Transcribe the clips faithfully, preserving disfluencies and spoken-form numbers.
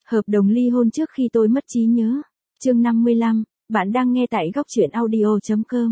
Hợp đồng ly hôn trước khi tôi mất trí nhớ. Chương năm mươi lăm, bạn đang nghe tại góc truyện audio chấm com.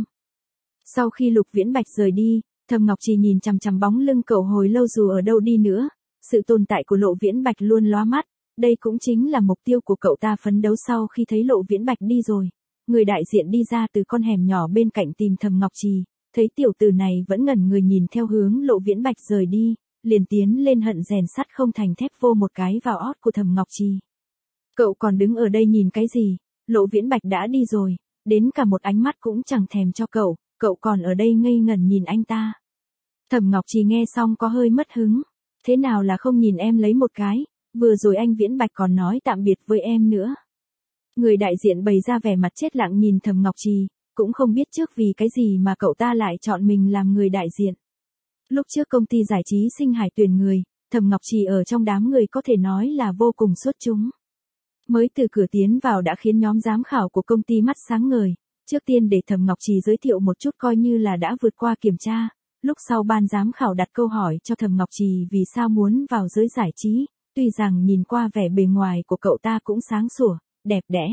Sau khi Lục Viễn Bạch rời đi, Thẩm Ngọc Trì nhìn chằm chằm bóng lưng cậu hồi lâu dù ở đâu đi nữa, sự tồn tại của Lộ Viễn Bạch luôn lóa mắt, đây cũng chính là mục tiêu của cậu ta phấn đấu sau khi thấy Lộ Viễn Bạch đi rồi. Người đại diện đi ra từ con hẻm nhỏ bên cạnh tìm Thẩm Ngọc Trì, thấy tiểu tử này vẫn ngẩn người nhìn theo hướng Lộ Viễn Bạch rời đi, liền tiến lên hận rèn sắt không thành thép vô một cái vào ót của Thẩm Ngọc Trì. Cậu còn đứng ở đây nhìn cái gì? Lộ Viễn Bạch đã đi rồi, đến cả một ánh mắt cũng chẳng thèm cho cậu, cậu còn ở đây ngây ngẩn nhìn anh ta. Thẩm Ngọc Trì nghe xong có hơi mất hứng, thế nào là không nhìn em lấy một cái, vừa rồi anh Viễn Bạch còn nói tạm biệt với em nữa. Người đại diện bày ra vẻ mặt chết lặng nhìn Thẩm Ngọc Trì, cũng không biết trước vì cái gì mà cậu ta lại chọn mình làm người đại diện. Lúc trước công ty giải trí Sinh Hải tuyển người, Thẩm Ngọc Trì ở trong đám người có thể nói là vô cùng xuất chúng. Mới từ cửa tiến vào đã khiến nhóm giám khảo của công ty mắt sáng ngời, trước tiên để Thẩm Ngọc Trì giới thiệu một chút coi như là đã vượt qua kiểm tra, lúc sau ban giám khảo đặt câu hỏi cho Thẩm Ngọc Trì vì sao muốn vào giới giải trí, tuy rằng nhìn qua vẻ bề ngoài của cậu ta cũng sáng sủa, đẹp đẽ.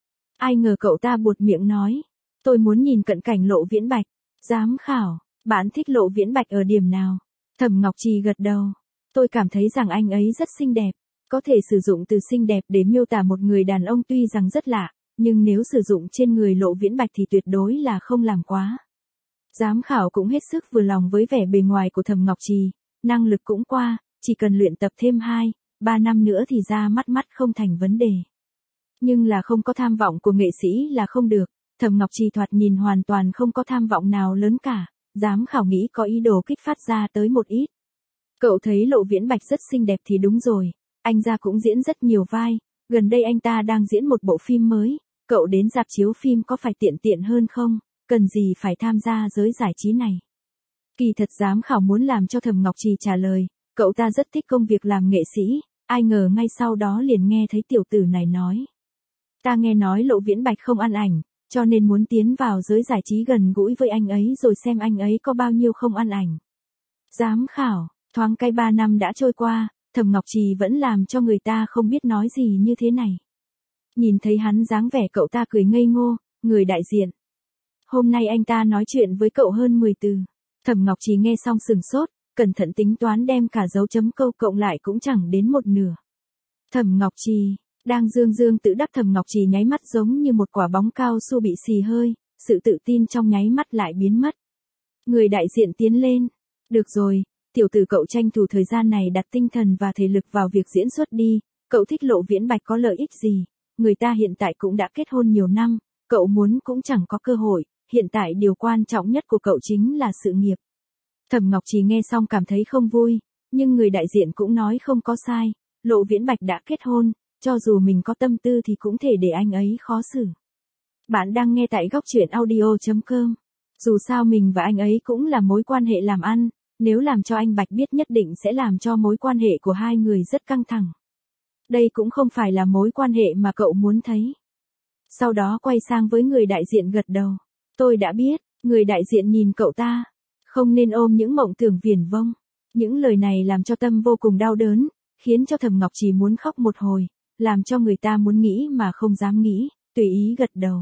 Ai ngờ cậu ta buột miệng nói, tôi muốn nhìn cận cảnh Lộ Viễn Bạch. Giám khảo, bạn thích Lộ Viễn Bạch ở điểm nào? Thẩm Ngọc Trì gật đầu, tôi cảm thấy rằng anh ấy rất xinh đẹp. Có thể sử dụng từ xinh đẹp để miêu tả một người đàn ông tuy rằng rất lạ, nhưng nếu sử dụng trên người Lộ Viễn Bạch thì tuyệt đối là không làm quá. Giám khảo cũng hết sức vừa lòng với vẻ bề ngoài của Thẩm Ngọc Trì, năng lực cũng qua, chỉ cần luyện tập thêm hai, ba năm nữa thì ra mắt mắt không thành vấn đề. Nhưng là không có tham vọng của nghệ sĩ là không được, Thẩm Ngọc Trì thoạt nhìn hoàn toàn không có tham vọng nào lớn cả, giám khảo nghĩ có ý đồ kích phát ra tới một ít. Cậu thấy Lộ Viễn Bạch rất xinh đẹp thì đúng rồi. Anh ra cũng diễn rất nhiều vai, gần đây anh ta đang diễn một bộ phim mới, cậu đến rạp chiếu phim có phải tiện tiện hơn không, cần gì phải tham gia giới giải trí này. Kỳ thật giám khảo muốn làm cho Thẩm Ngọc Trì trả lời, cậu ta rất thích công việc làm nghệ sĩ, ai ngờ ngay sau đó liền nghe thấy tiểu tử này nói. Ta nghe nói Lộ Viễn Bạch không ăn ảnh, cho nên muốn tiến vào giới giải trí gần gũi với anh ấy rồi xem anh ấy có bao nhiêu không ăn ảnh. Giám khảo, thoáng cái ba năm đã trôi qua. Thẩm Ngọc Trì vẫn làm cho người ta không biết nói gì như thế này. Nhìn thấy hắn dáng vẻ cậu ta cười ngây ngô, người đại diện. Hôm nay anh ta nói chuyện với cậu hơn mười từ. Thẩm Ngọc Trì nghe xong sừng sốt, cẩn thận tính toán đem cả dấu chấm câu cộng lại cũng chẳng đến một nửa. Thẩm Ngọc Trì, đang dương dương tự đắc Thẩm Ngọc Trì nháy mắt giống như một quả bóng cao su bị xì hơi, sự tự tin trong nháy mắt lại biến mất. Người đại diện tiến lên. Được rồi. Tiểu tử cậu tranh thủ thời gian này đặt tinh thần và thể lực vào việc diễn xuất đi, cậu thích Lộ Viễn Bạch có lợi ích gì, người ta hiện tại cũng đã kết hôn nhiều năm, cậu muốn cũng chẳng có cơ hội, hiện tại điều quan trọng nhất của cậu chính là sự nghiệp. Thẩm Ngọc Trì nghe xong cảm thấy không vui, nhưng người đại diện cũng nói không có sai, Lộ Viễn Bạch đã kết hôn, cho dù mình có tâm tư thì cũng thể để anh ấy khó xử. Bạn đang nghe tại góc truyện audio chấm com, dù sao mình và anh ấy cũng là mối quan hệ làm ăn. Nếu làm cho anh Bạch biết nhất định sẽ làm cho mối quan hệ của hai người rất căng thẳng. Đây cũng không phải là mối quan hệ mà cậu muốn thấy. Sau đó quay sang với người đại diện gật đầu. Tôi đã biết, người đại diện nhìn cậu ta. Không nên ôm những mộng tưởng viển vông. Những lời này làm cho tâm vô cùng đau đớn, khiến cho Thẩm Ngọc Trì muốn khóc một hồi, làm cho người ta muốn nghĩ mà không dám nghĩ, tùy ý gật đầu.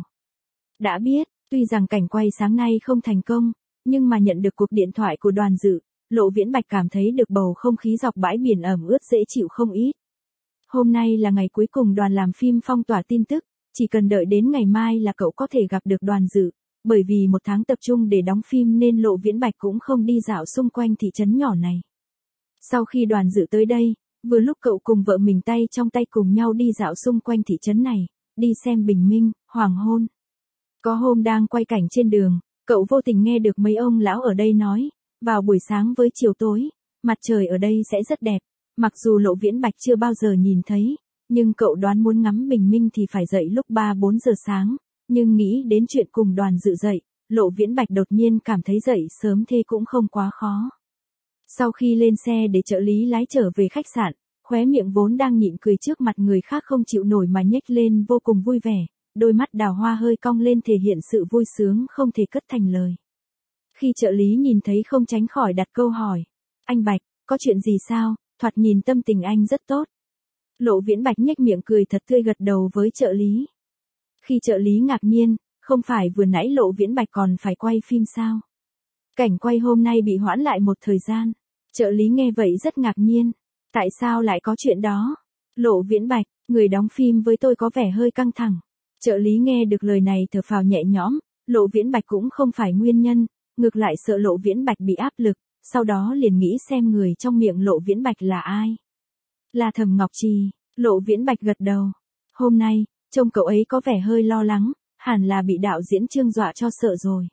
Đã biết, tuy rằng cảnh quay sáng nay không thành công, nhưng mà nhận được cuộc điện thoại của Đoàn Dự, Lộ Viễn Bạch cảm thấy được bầu không khí dọc bãi biển ẩm ướt dễ chịu không ít. Hôm nay là ngày cuối cùng đoàn làm phim phong tỏa tin tức, chỉ cần đợi đến ngày mai là cậu có thể gặp được Đoàn Dự, bởi vì một tháng tập trung để đóng phim nên Lộ Viễn Bạch cũng không đi dạo xung quanh thị trấn nhỏ này. Sau khi Đoàn Dự tới đây, vừa lúc cậu cùng vợ mình tay trong tay cùng nhau đi dạo xung quanh thị trấn này, đi xem bình minh, hoàng hôn. Có hôm đang quay cảnh trên đường, cậu vô tình nghe được mấy ông lão ở đây nói, vào buổi sáng với chiều tối, mặt trời ở đây sẽ rất đẹp, mặc dù Lộ Viễn Bạch chưa bao giờ nhìn thấy, nhưng cậu đoán muốn ngắm bình minh thì phải dậy lúc ba bốn giờ sáng, nhưng nghĩ đến chuyện cùng Đoàn Dự dậy, Lộ Viễn Bạch đột nhiên cảm thấy dậy sớm thế cũng không quá khó. Sau khi lên xe để trợ lý lái trở về khách sạn, khóe miệng vốn đang nhịn cười trước mặt người khác không chịu nổi mà nhếch lên vô cùng vui vẻ, đôi mắt đào hoa hơi cong lên thể hiện sự vui sướng không thể cất thành lời. Khi trợ lý nhìn thấy không tránh khỏi đặt câu hỏi. Anh Bạch, có chuyện gì sao? Thoạt nhìn tâm tình anh rất tốt. Lộ Viễn Bạch nhếch miệng cười thật tươi gật đầu với trợ lý. Khi trợ lý ngạc nhiên, không phải vừa nãy Lộ Viễn Bạch còn phải quay phim sao? Cảnh quay hôm nay bị hoãn lại một thời gian. Trợ lý nghe vậy rất ngạc nhiên. Tại sao lại có chuyện đó? Lộ Viễn Bạch, người đóng phim với tôi có vẻ hơi căng thẳng. Trợ lý nghe được lời này thở phào nhẹ nhõm, Lộ Viễn Bạch cũng không phải nguyên nhân, ngược lại sợ Lộ Viễn Bạch bị áp lực, sau đó liền nghĩ xem người trong miệng Lộ Viễn Bạch là ai. Là Thẩm Ngọc Trì. Lộ Viễn Bạch gật đầu. Hôm nay, trông cậu ấy có vẻ hơi lo lắng, hẳn là bị đạo diễn Trương dọa cho sợ rồi.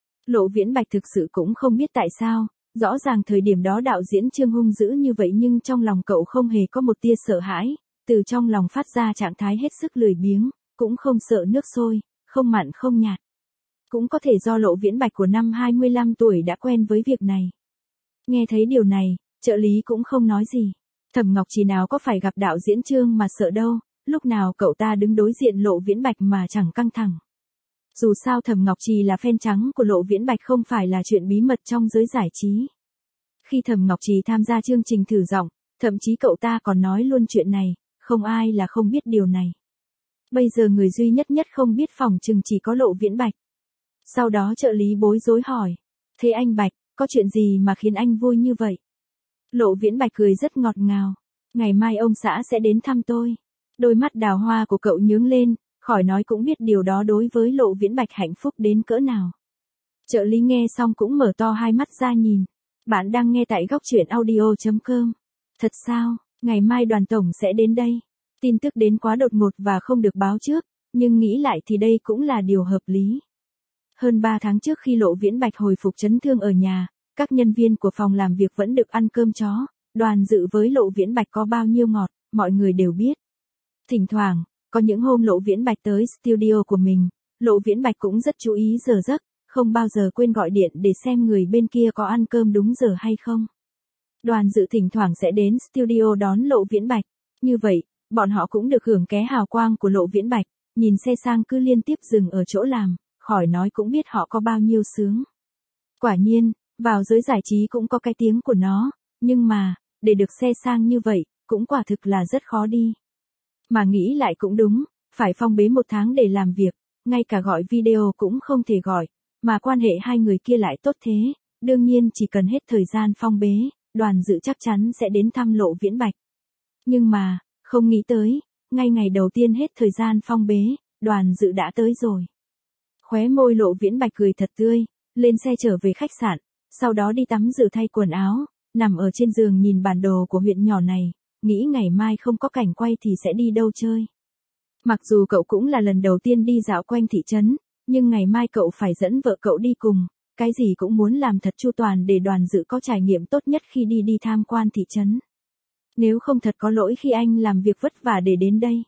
Lộ Viễn Bạch thực sự cũng không biết tại sao, rõ ràng thời điểm đó đạo diễn Trương hung dữ như vậy nhưng trong lòng cậu không hề có một tia sợ hãi, từ trong lòng phát ra trạng thái hết sức lười biếng, cũng không sợ nước sôi, không mặn không nhạt. Cũng có thể do Lộ Viễn Bạch của năm hai mươi lăm tuổi đã quen với việc này. Nghe thấy điều này, trợ lý cũng không nói gì. Thẩm Ngọc Trì nào có phải gặp đạo diễn Trương mà sợ đâu, lúc nào cậu ta đứng đối diện Lộ Viễn Bạch mà chẳng căng thẳng. Dù sao Thẩm Ngọc Trì là fan trắng của Lộ Viễn Bạch không phải là chuyện bí mật trong giới giải trí. Khi Thẩm Ngọc Trì tham gia chương trình thử giọng, thậm chí cậu ta còn nói luôn chuyện này, không ai là không biết điều này. Bây giờ người duy nhất nhất không biết phòng chừng chỉ có Lộ Viễn Bạch. Sau đó trợ lý bối rối hỏi, thế anh Bạch, có chuyện gì mà khiến anh vui như vậy? Lộ Viễn Bạch cười rất ngọt ngào, ngày mai ông xã sẽ đến thăm tôi. Đôi mắt đào hoa của cậu nhướng lên, khỏi nói cũng biết điều đó đối với Lộ Viễn Bạch hạnh phúc đến cỡ nào. Trợ lý nghe xong cũng mở to hai mắt ra nhìn. Bạn đang nghe tại góc truyện audio chấm com. Thật sao, ngày mai đoàn tổng sẽ đến đây. Tin tức đến quá đột ngột và không được báo trước, nhưng nghĩ lại thì đây cũng là điều hợp lý. Hơn ba tháng trước khi Lộ Viễn Bạch hồi phục chấn thương ở nhà, các nhân viên của phòng làm việc vẫn được ăn cơm chó, Đoàn Dự với Lộ Viễn Bạch có bao nhiêu ngọt, mọi người đều biết. Thỉnh thoảng, có những hôm Lộ Viễn Bạch tới studio của mình, Lộ Viễn Bạch cũng rất chú ý giờ giấc, không bao giờ quên gọi điện để xem người bên kia có ăn cơm đúng giờ hay không. Đoàn Dự thỉnh thoảng sẽ đến studio đón Lộ Viễn Bạch, như vậy, bọn họ cũng được hưởng ké hào quang của Lộ Viễn Bạch, nhìn xe sang cứ liên tiếp dừng ở chỗ làm, khỏi nói cũng biết họ có bao nhiêu sướng. Quả nhiên, vào giới giải trí cũng có cái tiếng của nó, nhưng mà, để được xe sang như vậy, cũng quả thực là rất khó đi. Mà nghĩ lại cũng đúng, phải phong bế một tháng để làm việc, ngay cả gọi video cũng không thể gọi, mà quan hệ hai người kia lại tốt thế, đương nhiên chỉ cần hết thời gian phong bế, Đoàn Dự chắc chắn sẽ đến thăm Lộ Viễn Bạch. Nhưng mà, không nghĩ tới, ngay ngày đầu tiên hết thời gian phong bế, Đoàn Dự đã tới rồi. Khóe môi Lộ Viễn Bạch cười thật tươi, lên xe trở về khách sạn, sau đó đi tắm rửa thay quần áo, nằm ở trên giường nhìn bản đồ của huyện nhỏ này, nghĩ ngày mai không có cảnh quay thì sẽ đi đâu chơi. Mặc dù cậu cũng là lần đầu tiên đi dạo quanh thị trấn, nhưng ngày mai cậu phải dẫn vợ cậu đi cùng, cái gì cũng muốn làm thật chu toàn để Đoàn Dự có trải nghiệm tốt nhất khi đi đi tham quan thị trấn. Nếu không thật có lỗi khi anh làm việc vất vả để đến đây.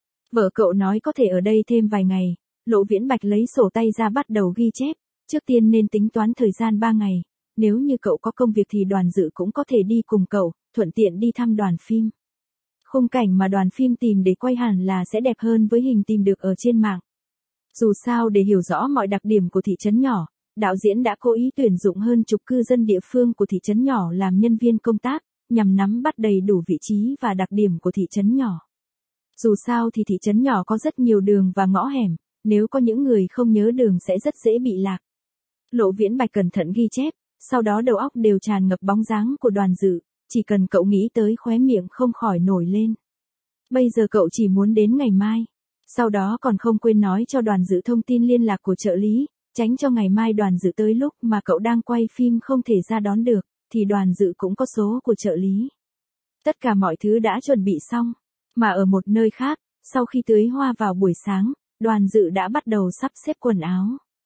Vợ cậu nói có thể ở đây thêm vài ngày, Lộ Viễn Bạch lấy sổ tay ra bắt đầu ghi chép, trước tiên nên tính toán thời gian ba ngày, nếu như cậu có công việc thì Đoàn Dự cũng có thể đi cùng cậu, thuận tiện đi thăm đoàn phim. Khung cảnh mà đoàn phim tìm để quay hẳn là sẽ đẹp hơn với hình tìm được ở trên mạng. Dù sao để hiểu rõ mọi đặc điểm của thị trấn nhỏ, đạo diễn đã cố ý tuyển dụng hơn chục cư dân địa phương của thị trấn nhỏ làm nhân viên công tác, nhằm nắm bắt đầy đủ vị trí và đặc điểm của thị trấn nhỏ. Dù sao thì thị trấn nhỏ có rất nhiều đường và ngõ hẻm, nếu có những người không nhớ đường sẽ rất dễ bị lạc. Lộ Viễn Bạch cẩn thận ghi chép, sau đó đầu óc đều tràn ngập bóng dáng của Đoàn Dự, chỉ cần cậu nghĩ tới khóe miệng không khỏi nổi lên. Bây giờ cậu chỉ muốn đến ngày mai, sau đó còn không quên nói cho Đoàn Dự thông tin liên lạc của trợ lý, tránh cho ngày mai Đoàn Dự tới lúc mà cậu đang quay phim không thể ra đón được, thì Đoàn Dự cũng có số của trợ lý. Tất cả mọi thứ đã chuẩn bị xong, mà ở một nơi khác, sau khi tưới hoa vào buổi sáng, Đoàn Dự đã bắt đầu sắp xếp quần áo.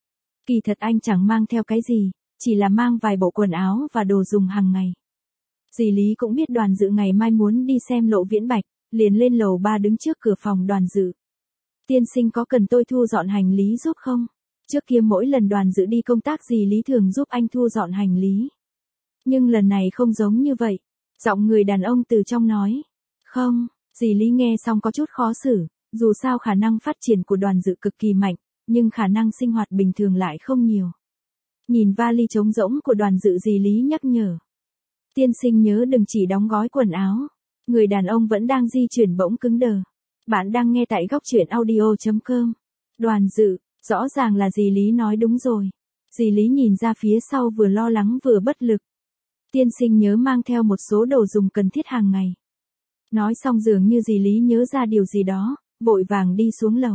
Kỳ thật anh chẳng mang theo cái gì, chỉ là mang vài bộ quần áo và đồ dùng hàng ngày. Dì Lý cũng biết Đoàn Dự ngày mai muốn đi xem Lộ Viễn Bạch, liền lên lầu ba đứng trước cửa phòng Đoàn Dự. Tiên sinh có cần tôi thu dọn hành lý giúp không? Trước kia mỗi lần Đoàn Dự đi công tác dì Lý thường giúp anh thu dọn hành lý. Nhưng lần này không giống như vậy. Giọng người đàn ông từ trong nói. Không, dì Lý nghe xong có chút khó xử, dù sao khả năng phát triển của Đoàn Dự cực kỳ mạnh, nhưng khả năng sinh hoạt bình thường lại không nhiều. Nhìn vali trống rỗng của Đoàn Dự dì Lý nhắc nhở. Tiên sinh nhớ đừng chỉ đóng gói quần áo. Người đàn ông vẫn đang di chuyển bỗng cứng đờ. Bạn đang nghe tại góc chuyện audio chấm com. Đoàn Dự, rõ ràng là dì Lý nói đúng rồi. Dì Lý nhìn ra phía sau vừa lo lắng vừa bất lực. Tiên sinh nhớ mang theo một số đồ dùng cần thiết hàng ngày. Nói xong dường như dì Lý nhớ ra điều gì đó, vội vàng đi xuống lầu.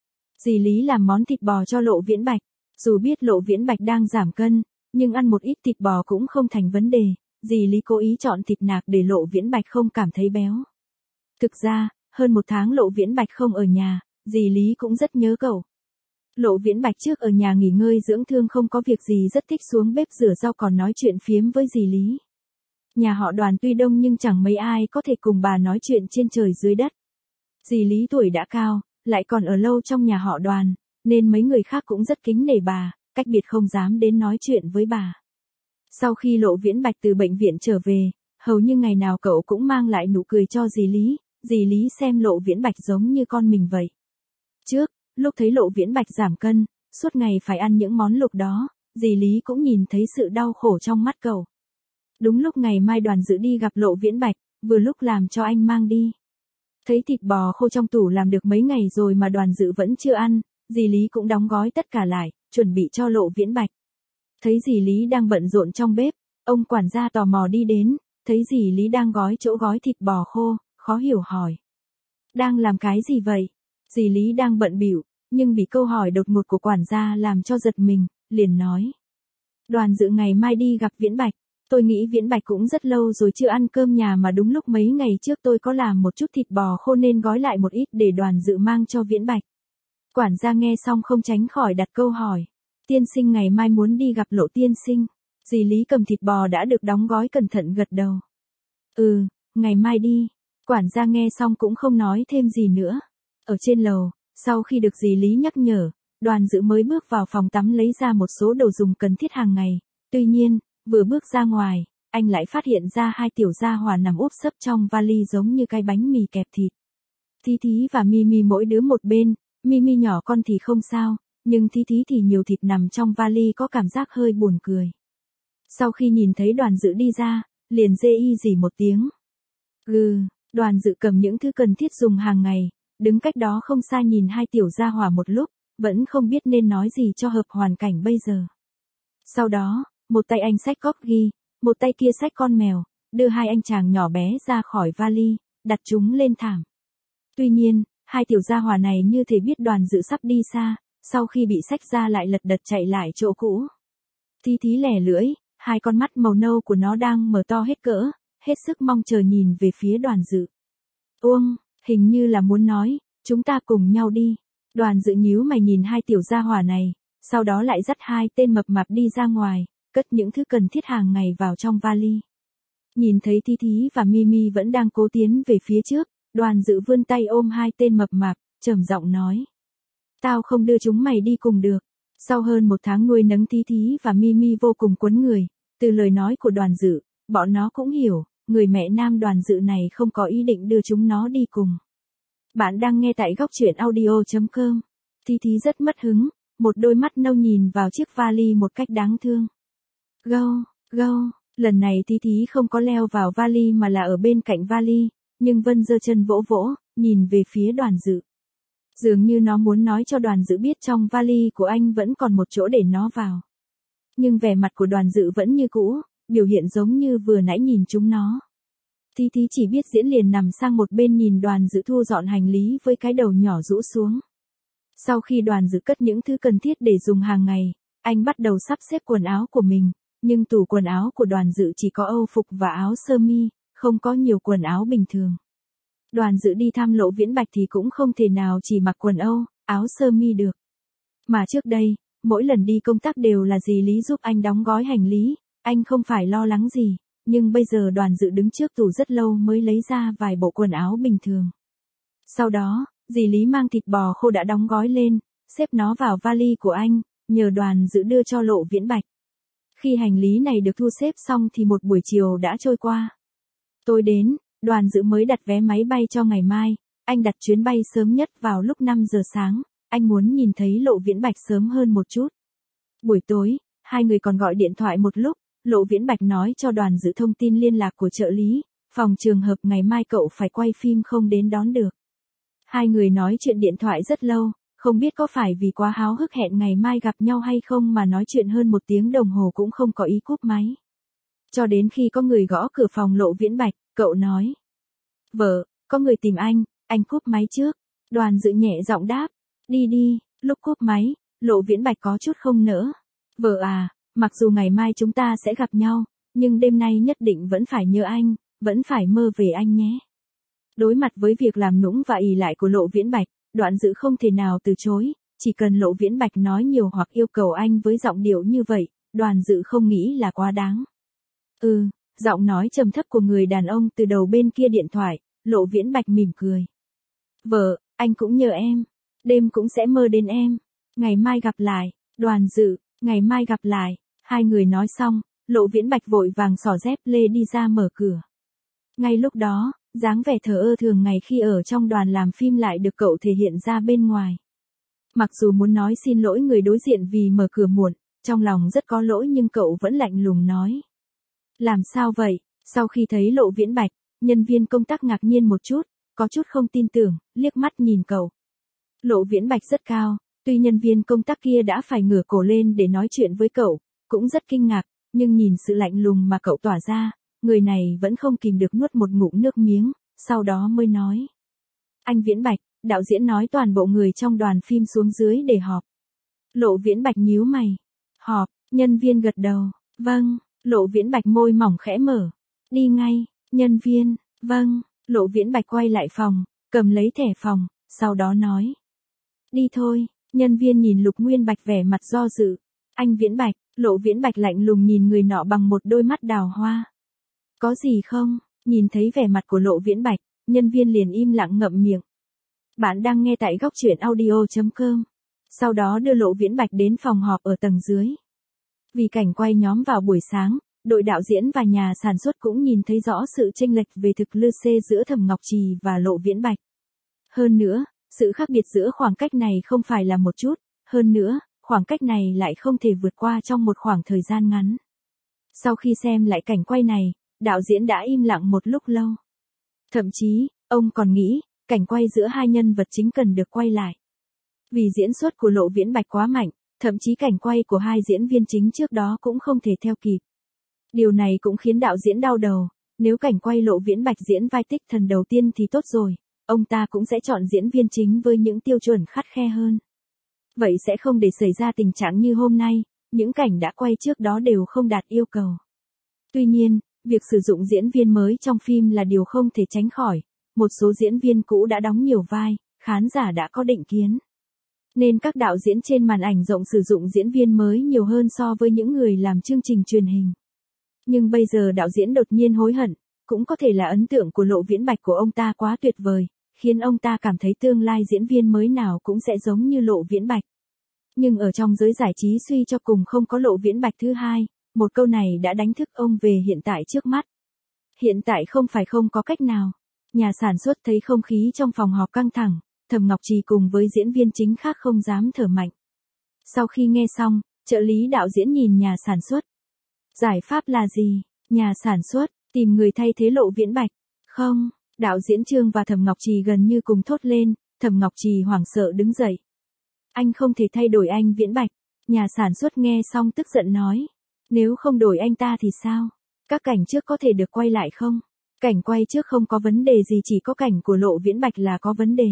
Dì Lý làm món thịt bò cho Lộ Viễn Bạch. Dù biết Lộ Viễn Bạch đang giảm cân, nhưng ăn một ít thịt bò cũng không thành vấn đề. Dì Lý cố ý chọn thịt nạc để Lộ Viễn Bạch không cảm thấy béo. Thực ra, hơn một tháng Lộ Viễn Bạch không ở nhà, dì Lý cũng rất nhớ cậu. Lộ Viễn Bạch trước ở nhà nghỉ ngơi dưỡng thương không có việc gì rất thích xuống bếp rửa rau còn nói chuyện phiếm với dì Lý. Nhà họ Đoàn tuy đông nhưng chẳng mấy ai có thể cùng bà nói chuyện trên trời dưới đất. Dì Lý tuổi đã cao, lại còn ở lâu trong nhà họ Đoàn, nên mấy người khác cũng rất kính nể bà, cách biệt không dám đến nói chuyện với bà. Sau khi Lộ Viễn Bạch từ bệnh viện trở về, hầu như ngày nào cậu cũng mang lại nụ cười cho dì Lý, dì Lý xem Lộ Viễn Bạch giống như con mình vậy. Trước, lúc thấy Lộ Viễn Bạch giảm cân, suốt ngày phải ăn những món luộc đó, dì Lý cũng nhìn thấy sự đau khổ trong mắt cậu. Đúng lúc ngày mai Đoàn Dự đi gặp Lộ Viễn Bạch, vừa lúc làm cho anh mang đi. Thấy thịt bò khô trong tủ làm được mấy ngày rồi mà Đoàn Dự vẫn chưa ăn, dì Lý cũng đóng gói tất cả lại, chuẩn bị cho Lộ Viễn Bạch. Thấy dì Lý đang bận rộn trong bếp, ông quản gia tò mò đi đến, thấy dì Lý đang gói chỗ gói thịt bò khô, khó hiểu hỏi. Đang làm cái gì vậy? Dì Lý đang bận bịu, nhưng bị câu hỏi đột ngột của quản gia làm cho giật mình, liền nói. Đoàn Dự ngày mai đi gặp Viễn Bạch, tôi nghĩ Viễn Bạch cũng rất lâu rồi chưa ăn cơm nhà mà đúng lúc mấy ngày trước tôi có làm một chút thịt bò khô nên gói lại một ít để Đoàn Dự mang cho Viễn Bạch. Quản gia nghe xong không tránh khỏi đặt câu hỏi. Tiên sinh ngày mai muốn đi gặp Lộ tiên sinh. Dì Lý cầm thịt bò đã được đóng gói cẩn thận gật đầu. Ừ, ngày mai đi. Quản gia nghe xong cũng không nói thêm gì nữa. Ở trên lầu, sau khi được dì Lý nhắc nhở, Đoàn Dự mới bước vào phòng tắm lấy ra một số đồ dùng cần thiết hàng ngày. Tuy nhiên, vừa bước ra ngoài, anh lại phát hiện ra hai tiểu gia hỏa nằm úp sấp trong vali giống như cái bánh mì kẹp thịt. Thí Thí và Mimi mỗi đứa một bên, Mimi nhỏ con thì không sao, nhưng Thí Thí thì nhiều thịt nằm trong vali có cảm giác hơi buồn cười. Sau khi nhìn thấy Đoàn Dự đi ra, liền rê y rỉ một tiếng. Gừ, Đoàn Dự cầm những thứ cần thiết dùng hàng ngày, đứng cách đó không xa nhìn hai tiểu gia hỏa một lúc, vẫn không biết nên nói gì cho hợp hoàn cảnh bây giờ. Sau đó, một tay anh xách cốc ghi, một tay kia xách con mèo, đưa hai anh chàng nhỏ bé ra khỏi vali, đặt chúng lên thảm. Tuy nhiên, hai tiểu gia hỏa này như thể biết Đoàn Dự sắp đi xa, sau khi bị xách ra lại lật đật chạy lại chỗ cũ. Thí Thí lẻ lưỡi, hai con mắt màu nâu của nó đang mở to hết cỡ, hết sức mong chờ nhìn về phía Đoàn Dự. Uông, hình như là muốn nói, chúng ta cùng nhau đi. Đoàn Dự nhíu mày nhìn hai tiểu gia hỏa này, sau đó lại dắt hai tên mập mạp đi ra ngoài, cất những thứ cần thiết hàng ngày vào trong vali. Nhìn thấy Thí Thí và Mimi vẫn đang cố tiến về phía trước, Đoàn Dự vươn tay ôm hai tên mập mạp, trầm giọng nói. Tao không đưa chúng mày đi cùng được. Sau hơn một tháng nuôi nấng Thí Thí và Mimi vô cùng quấn người, từ lời nói của Đoàn Dự, bọn nó cũng hiểu, người mẹ nam Đoàn Dự này không có ý định đưa chúng nó đi cùng. Bạn đang nghe tại góc chuyện audio chấm com. Thí Thí rất mất hứng, một đôi mắt nâu nhìn vào chiếc vali một cách đáng thương. Gâu, gâu, lần này Thí Thí không có leo vào vali mà là ở bên cạnh vali, nhưng Vân giơ chân vỗ vỗ, nhìn về phía Đoàn Dự. Dường như nó muốn nói cho Đoàn Dự biết trong vali của anh vẫn còn một chỗ để nó vào. Nhưng vẻ mặt của Đoàn Dự vẫn như cũ, biểu hiện giống như vừa nãy nhìn chúng nó. Thí Thí chỉ biết diễn liền nằm sang một bên nhìn Đoàn Dự thu dọn hành lý với cái đầu nhỏ rũ xuống. Sau khi Đoàn Dự cất những thứ cần thiết để dùng hàng ngày, anh bắt đầu sắp xếp quần áo của mình, nhưng tủ quần áo của Đoàn Dự chỉ có âu phục và áo sơ mi, không có nhiều quần áo bình thường. Đoàn Dự đi thăm Lộ Viễn Bạch thì cũng không thể nào chỉ mặc quần âu, áo sơ mi được. Mà trước đây, mỗi lần đi công tác đều là dì Lý giúp anh đóng gói hành lý, anh không phải lo lắng gì, nhưng bây giờ Đoàn Dự đứng trước tủ rất lâu mới lấy ra vài bộ quần áo bình thường. Sau đó, dì Lý mang thịt bò khô đã đóng gói lên, xếp nó vào vali của anh, nhờ Đoàn Dự đưa cho Lộ Viễn Bạch. Khi hành lý này được thu xếp xong thì một buổi chiều đã trôi qua. Tối đến, Đoàn Dự mới đặt vé máy bay cho ngày mai, anh đặt chuyến bay sớm nhất vào lúc năm giờ sáng, anh muốn nhìn thấy Lộ Viễn Bạch sớm hơn một chút. Buổi tối, hai người còn gọi điện thoại một lúc, Lộ Viễn Bạch nói cho Đoàn Dự thông tin liên lạc của trợ lý, phòng trường hợp ngày mai cậu phải quay phim không đến đón được. Hai người nói chuyện điện thoại rất lâu, không biết có phải vì quá háo hức hẹn ngày mai gặp nhau hay không mà nói chuyện hơn một tiếng đồng hồ cũng không có ý cúp máy. Cho đến khi có người gõ cửa phòng Lộ Viễn Bạch, cậu nói. Vợ, có người tìm anh, anh cúp máy trước. Đoàn Dự nhẹ giọng đáp. Đi đi, lúc cúp máy, Lộ Viễn Bạch có chút không nỡ. Vợ à, mặc dù ngày mai chúng ta sẽ gặp nhau, nhưng đêm nay nhất định vẫn phải nhớ anh, vẫn phải mơ về anh nhé. Đối mặt với việc làm nũng và ỷ lại của Lộ Viễn Bạch, Đoạn Dự không thể nào từ chối, chỉ cần Lộ Viễn Bạch nói nhiều hoặc yêu cầu anh với giọng điệu như vậy, Đoàn Dự không nghĩ là quá đáng. Ừ, giọng nói trầm thấp của người đàn ông từ đầu bên kia điện thoại, Lộ Viễn Bạch mỉm cười. Vợ, anh cũng nhớ em, đêm cũng sẽ mơ đến em, ngày mai gặp lại, Đoàn Dự, ngày mai gặp lại, hai người nói xong, Lộ Viễn Bạch vội vàng xỏ dép lê đi ra mở cửa. Ngay lúc đó, dáng vẻ thờ ơ thường ngày khi ở trong đoàn làm phim lại được cậu thể hiện ra bên ngoài. Mặc dù muốn nói xin lỗi người đối diện vì mở cửa muộn, trong lòng rất có lỗi nhưng cậu vẫn lạnh lùng nói. Làm sao vậy? Sau khi thấy Lộ Viễn Bạch, nhân viên công tác ngạc nhiên một chút, có chút không tin tưởng, liếc mắt nhìn cậu. Lộ Viễn Bạch rất cao, tuy nhân viên công tác kia đã phải ngửa cổ lên để nói chuyện với cậu, cũng rất kinh ngạc, nhưng nhìn sự lạnh lùng mà cậu tỏa ra, người này vẫn không kìm được nuốt một ngụm nước miếng, sau đó mới nói. Anh Viễn Bạch, đạo diễn nói toàn bộ người trong đoàn phim xuống dưới để họp. Lộ Viễn Bạch nhíu mày. Họp, nhân viên gật đầu. Vâng, Lộ Viễn Bạch môi mỏng khẽ mở. Đi ngay, nhân viên, vâng, Lộ Viễn Bạch quay lại phòng, cầm lấy thẻ phòng, sau đó nói. Đi thôi, nhân viên nhìn Lục Nguyên Bạch vẻ mặt do dự. Anh Viễn Bạch, Lộ Viễn Bạch lạnh lùng nhìn người nọ bằng một đôi mắt đào hoa. Có gì không? Nhìn thấy vẻ mặt của Lộ Viễn Bạch, nhân viên liền im lặng ngậm miệng. Bạn đang nghe tại góc truyện audio chấm com. Sau đó đưa Lộ Viễn Bạch đến phòng họp ở tầng dưới. Vì cảnh quay nhóm vào buổi sáng, đội đạo diễn và nhà sản xuất cũng nhìn thấy rõ sự chênh lệch về thực lực giữa Thẩm Ngọc Trì và Lộ Viễn Bạch. Hơn nữa, sự khác biệt giữa khoảng cách này không phải là một chút, hơn nữa, khoảng cách này lại không thể vượt qua trong một khoảng thời gian ngắn. Sau khi xem lại cảnh quay này, đạo diễn đã im lặng một lúc lâu. Thậm chí, ông còn nghĩ, cảnh quay giữa hai nhân vật chính cần được quay lại. Vì diễn xuất của Lộ Viễn Bạch quá mạnh, thậm chí cảnh quay của hai diễn viên chính trước đó cũng không thể theo kịp. Điều này cũng khiến đạo diễn đau đầu, nếu cảnh quay Lộ Viễn Bạch diễn vai Tích Thần đầu tiên thì tốt rồi, ông ta cũng sẽ chọn diễn viên chính với những tiêu chuẩn khắt khe hơn. Vậy sẽ không để xảy ra tình trạng như hôm nay, những cảnh đã quay trước đó đều không đạt yêu cầu. Tuy nhiên, việc sử dụng diễn viên mới trong phim là điều không thể tránh khỏi, một số diễn viên cũ đã đóng nhiều vai, khán giả đã có định kiến. Nên các đạo diễn trên màn ảnh rộng sử dụng diễn viên mới nhiều hơn so với những người làm chương trình truyền hình. Nhưng bây giờ đạo diễn đột nhiên hối hận, cũng có thể là ấn tượng của Lộ Viễn Bạch của ông ta quá tuyệt vời, khiến ông ta cảm thấy tương lai diễn viên mới nào cũng sẽ giống như Lộ Viễn Bạch. Nhưng ở trong giới giải trí suy cho cùng không có Lộ Viễn Bạch thứ hai, một câu này đã đánh thức ông về hiện tại trước mắt. Hiện tại không phải không có cách nào. Nhà sản xuất thấy không khí trong phòng họp căng thẳng, Thẩm Ngọc Trì cùng với diễn viên chính khác không dám thở mạnh. Sau khi nghe xong, trợ lý đạo diễn nhìn nhà sản xuất. Giải pháp là gì? Nhà sản xuất, tìm người thay thế Lộ Viễn Bạch. Không, đạo diễn Trương và Thẩm Ngọc Trì gần như cùng thốt lên, Thẩm Ngọc Trì hoảng sợ đứng dậy. Anh không thể thay đổi anh Viễn Bạch. Nhà sản xuất nghe xong tức giận nói. Nếu không đổi anh ta thì sao? Các cảnh trước có thể được quay lại không? Cảnh quay trước không có vấn đề gì, chỉ có cảnh của Lộ Viễn Bạch là có vấn đề.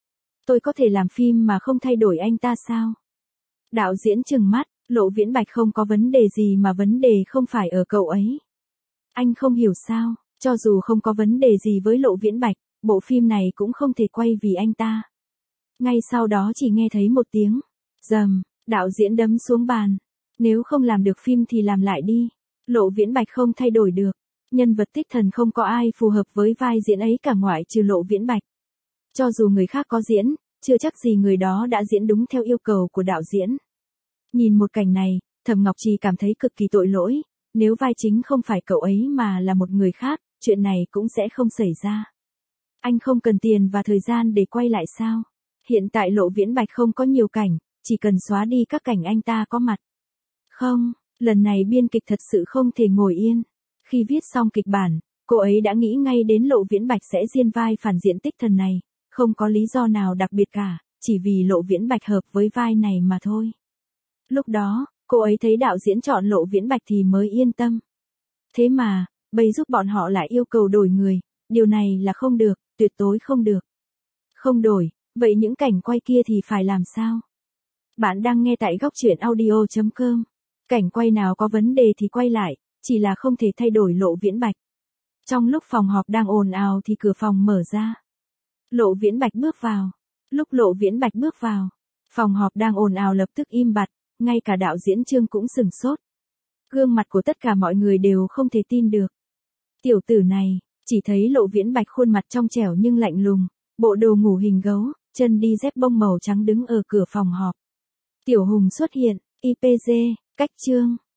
Tôi có thể làm phim mà không thay đổi anh ta sao? Đạo diễn trừng mắt, Lộ Viễn Bạch không có vấn đề gì mà vấn đề không phải ở cậu ấy. Anh không hiểu sao, cho dù không có vấn đề gì với Lộ Viễn Bạch, bộ phim này cũng không thể quay vì anh ta. Ngay sau đó chỉ nghe thấy một tiếng rầm, đạo diễn đấm xuống bàn. Nếu không làm được phim thì làm lại đi. Lộ Viễn Bạch không thay đổi được. Nhân vật Tích Thần không có ai phù hợp với vai diễn ấy cả ngoại trừ Lộ Viễn Bạch. Cho dù người khác có diễn, chưa chắc gì người đó đã diễn đúng theo yêu cầu của đạo diễn. Nhìn một cảnh này, Thẩm Ngọc Trì cảm thấy cực kỳ tội lỗi. Nếu vai chính không phải cậu ấy mà là một người khác, chuyện này cũng sẽ không xảy ra. Anh không cần tiền và thời gian để quay lại sao? Hiện tại Lộ Viễn Bạch không có nhiều cảnh, chỉ cần xóa đi các cảnh anh ta có mặt. Không, lần này biên kịch thật sự không thể ngồi yên. Khi viết xong kịch bản, Cô ấy đã nghĩ ngay đến Lộ Viễn Bạch sẽ diễn vai phản diện tích thần này, không có lý do nào đặc biệt cả, chỉ vì Lộ Viễn Bạch hợp với vai này mà thôi. Lúc đó, cô ấy thấy đạo diễn chọn Lộ Viễn Bạch thì mới yên tâm. Thế mà, bây giúp bọn họ lại yêu cầu đổi người, điều này là không được, tuyệt đối không được. Không đổi, vậy những cảnh quay kia thì phải làm sao? Bạn đang nghe tại góc truyện audio chấm com. Cảnh quay nào có vấn đề thì quay lại, chỉ là không thể thay đổi Lộ Viễn Bạch. Trong lúc phòng họp đang ồn ào thì cửa phòng mở ra. Lộ Viễn Bạch bước vào. Lúc Lộ Viễn Bạch bước vào, phòng họp đang ồn ào lập tức im bặt, ngay cả đạo diễn Trương cũng sửng sốt. Gương mặt của tất cả mọi người đều không thể tin được. Tiểu tử này, chỉ thấy Lộ Viễn Bạch khuôn mặt trong trẻo nhưng lạnh lùng, bộ đồ ngủ hình gấu, chân đi dép bông màu trắng đứng ở cửa phòng họp. Tiểu Hùng xuất hiện, i pê giê, cách Trương.